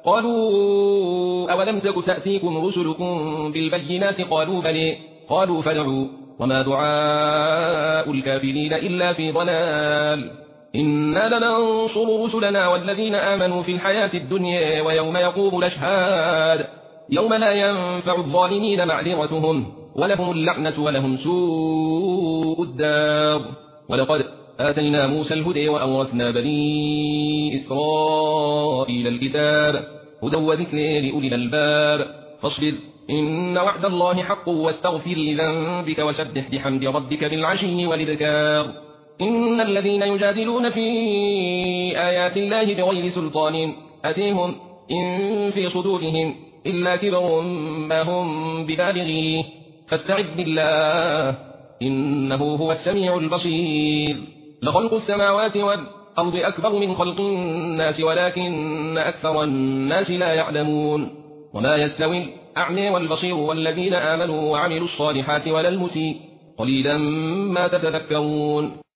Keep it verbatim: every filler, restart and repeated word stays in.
قالوا أولم تك تأتيكم رسلكم بالبينات قالوا بلى قالوا فادعوا وما دعاء الكافرين إلا في ضلال إنا لننصر رسلنا والذين آمنوا في الحياة الدنيا ويوم يقوم الأشهاد يوم لا ينفع الظالمين معذرتهم ولهم اللعنة ولهم سوء الدار ولقد آتينا موسى الهدى وأورثنا بني إسرائيل الكتاب هدى وذكر لأولي الألباب فاصبر إن وعد الله حق واستغفر لذنبك وسبح بحمد ربك بالعشي والإبكار إن الذين يجادلون في آيات الله بغير سلطان أتيهم إن في صدورهم إلا كبر ما هم ببالغيه فاستعذ بالله إنه هو السميع البصير لخلق السماوات والأرض أكبر من خلق الناس ولكن أكثر الناس لا يعلمون وما يستوي الأعمى والبصير والذين آمنوا وعملوا الصالحات ولا المسيء قليلا ما تتذكرون